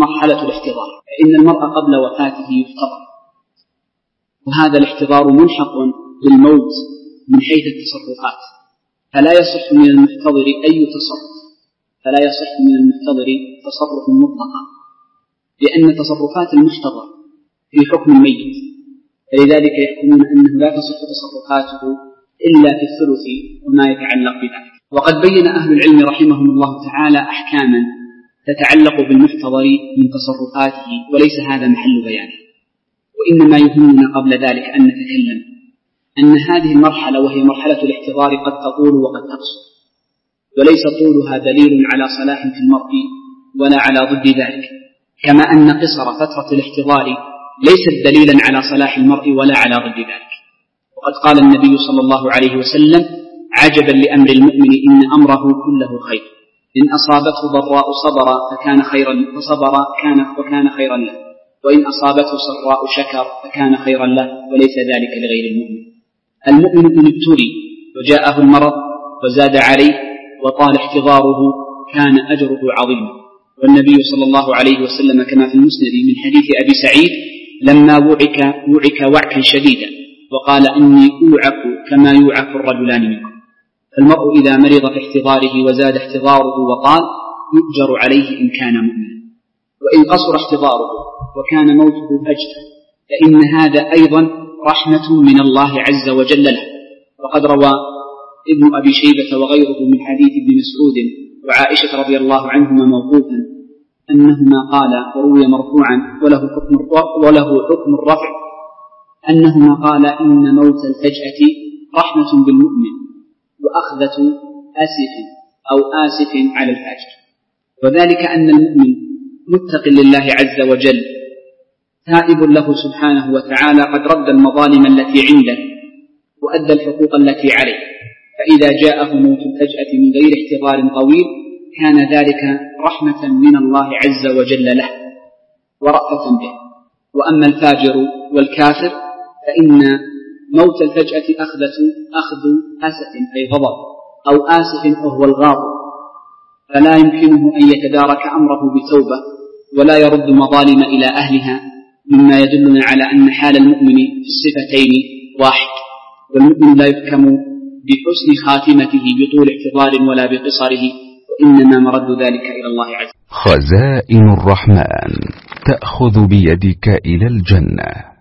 مرحلة الاحتضار، فإن المرء قبل وفاته يفتضر، وهذا الاحتضار ملحق بالموت من حيث التصرفات، فلا يصح من المحتضر أي تصرف، فلا يصح من المحتضر تصرف مطلقا، لأن تصرفات المحتضر في حكم الميت، فلذلك يحكمون أنه لا تصح تصرفاته إلا في الثلث وما يتعلق بذلك. وقد بين أهل العلم رحمهم الله تعالى أحكاما تتعلق بالمحتضر من تصرفاته، وليس هذا محل بيانه، وإنما يهمنا قبل ذلك أن نتكلم أن هذه المرحلة وهي مرحلة الاحتضار قد تطول وقد تقصر، وليس طولها دليل على صلاح في المرء ولا على ضد ذلك، كما أن قصر فترة الاحتضار ليست دليلا على صلاح المرء ولا على ضد ذلك. وقد قال النبي صلى الله عليه وسلم: عجبا لأمر المؤمن إن أمره كله خير، إن أصابته ضراء صبر فكان خيرا له، وإن أصابته سراء شكر فكان خيرا له، وليس ذلك لغير المؤمن. المؤمن إن ابتلي وجاءه المرض وزاد عليه وطال احتضاره كان أجره عظيما. والنبي صلى الله عليه وسلم كما في المسند من حديث أبي سعيد لما وعك وعكا شديدا وقال: إني أوعك كما يوعك الرجلان منكم. فالمرء إذا مرض في احتضاره وزاد احتضاره وطال يؤجر عليه إن كان مؤمنا، وإن قصر احتضاره وكان موته فجأة فإن هذا أيضا رحمة من الله عز وجل له. وقد روى ابن أبي شيبة وغيره من حديث ابن مسعود وعائشة رضي الله عنهما موقوفا أنهما قال، وروي مرفوعا وله حكم الرفع، أنهما قال: إن موت الفجأة رحمة بالمؤمن وأخذة آسف على الفاجر، وذلك أن المؤمن متق لله عز وجل تائب له سبحانه وتعالى، قد رد المظالم التي عنده وأدى الحقوق التي عليه، فإذا جاءه موت الفجأة من غير احتضار طويل كان ذلك رحمة من الله عز وجل له ورأفة به. وأما الفاجر والكافر فإن موت الفجأة أخذ أسف أي غضب، أو آسف وهو الغاضب، فلا يمكنه أن يتدارك أمره بتوبة ولا يرد مظالم إلى أهلها، مما يدلنا على أن حال المؤمن في الصفتين واحد، والمؤمن لا يحكم بحسن خاتمته بطول احتضار ولا بقصره، وإنما مرد ذلك إلى الله عز وجل. خزائن الرحمن تأخذ بيدك إلى الجنة.